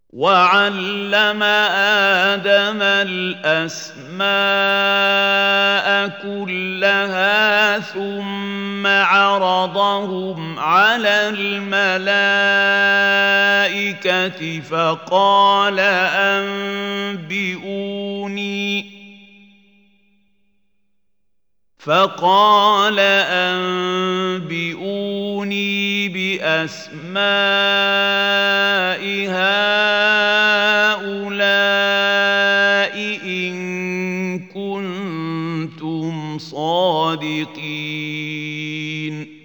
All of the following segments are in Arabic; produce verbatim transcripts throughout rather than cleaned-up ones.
وعلم آدم الأسماء كلها ثم عرضهم على الملائكة فقال أنبئوني فقال أنبئوني بأسماء هؤلاء إن كنتم صادقين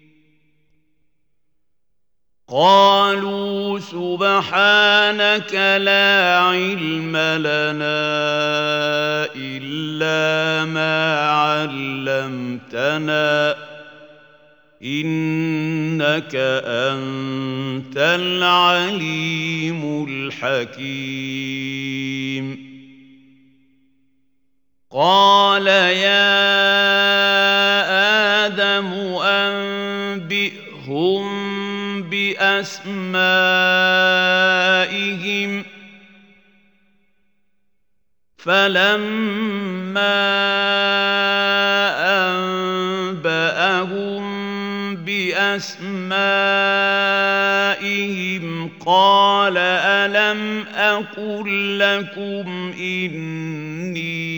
قالوا سبحانك لا علم لنا إلا ما علمتنا إنك أنت العليم الحكيم قال يا آدم أنبئهم بأسمائهم فلما أنبأهم بأسمائهم قال ألم أقل لكم إني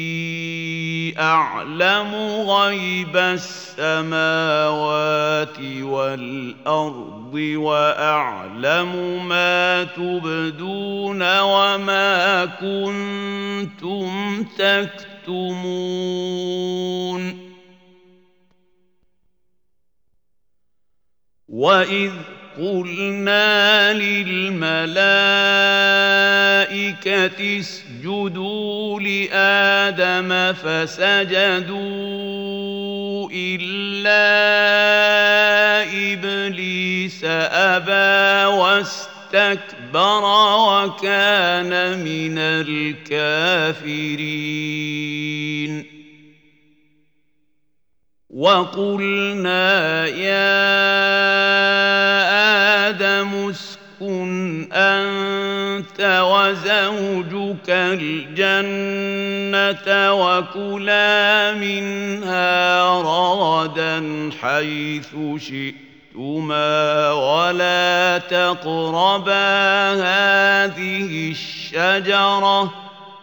أعلم غيب السماوات والأرض وأعلم ما تبدون وما كنتم تكتمون وإذ قلنا للملائكة اسجدوا لآدم فسجدوا إلا إبليس أبى واستكبر وكان من الكافرين وقلنا يا آدم اسكن أنت وزوجك الجنة وكلا منها رغدا حيث شئتما ولا تقربا هذه الشجرة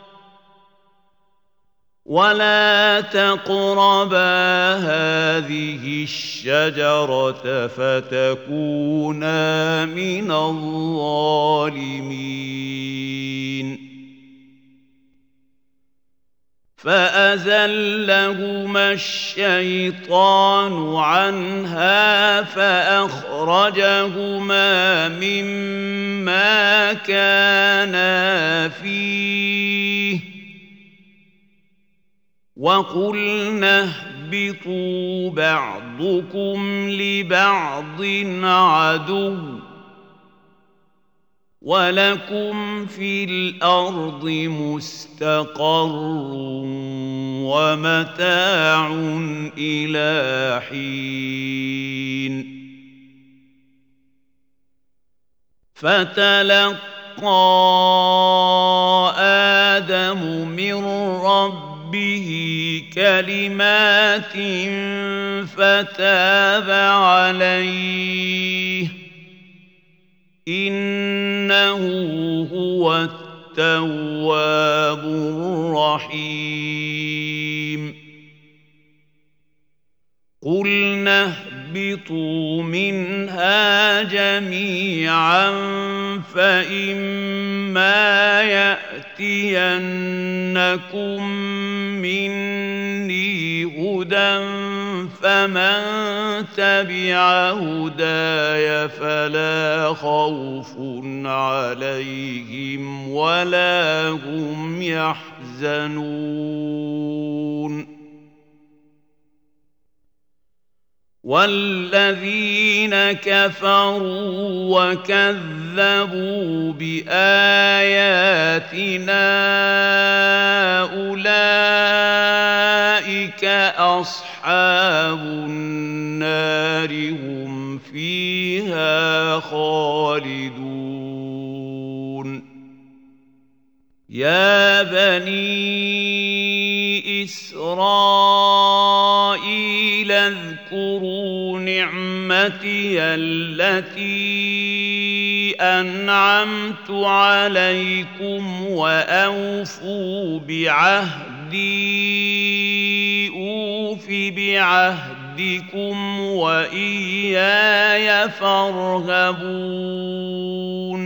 ولا تقربا هذه الشجرة فتكونا من الظالمين فأزلهما الشيطان عنها فأخرجهما مما كانا فيه وقلنا اهبطوا بعضكم لبعض عدو ولكم في الأرض مستقر ومتاع إلى حين فتلقى آدم من ربه به كلمات فتاب عليه إنه هو التواب الرحيم قلنا اهبطوا منها جميعا فإما يأتينكم مني هدى فمن تبع هداي فلا خوف عليهم ولا هم يحزنون والذين كفروا وكذبوا بآياتنا أولئك أصحاب النار هم فيها خالدون يا بني إسرائيل اذكروا نعمتي التي أنعمت عليكم وأوفوا بعهدي أوف بعهدكم وإياي فارهبون